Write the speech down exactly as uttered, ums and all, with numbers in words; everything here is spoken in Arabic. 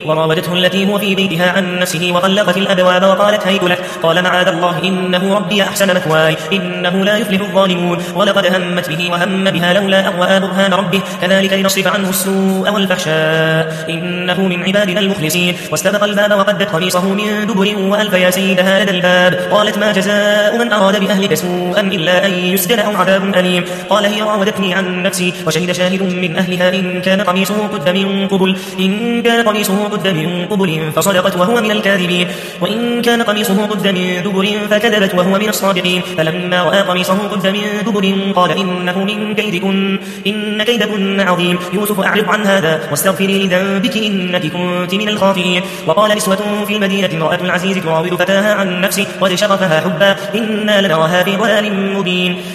وراودته التي هو في بيتها عن نفسه وغلقت الأبواب وقالت هيت لك قال معاذ الله إنه ربي أحسن مثواي إنه لا يفلح الظالمون ولقد همت به وهم بها لولا أن رأى برهان ربه كذلك لنصرف عنه السوء والفحشاء إنه من عبادنا المخلصين واستبق الباب وقدت قميصه من دبر وألف يا سيدها لدى الباب قالت ما جزاء من أراد بأهلك سوءا إلا أن يسجن أو عذاب أليم قال هي راودتني عن نفسي وشهد شاهد من أهلها إن كان قميصه قد من قبل إن كان قميصه قد من قبل فصدقت وهو من الكاذبين وإن كان قميصه قد من دبر فكذبت وهو من الصادقين فلما رأى قميصه قد من دبر قال إنه من كيدكن إن كيدكن عظيم يوسف أعرض عن هذا واستغفري لذنبك إنك كنت من الخاطئين وقال نسوة في المدينة امرأة العزيز تراود فتاها عن نفسه قد شغفها حبا إنا لنراها في ضلال مبين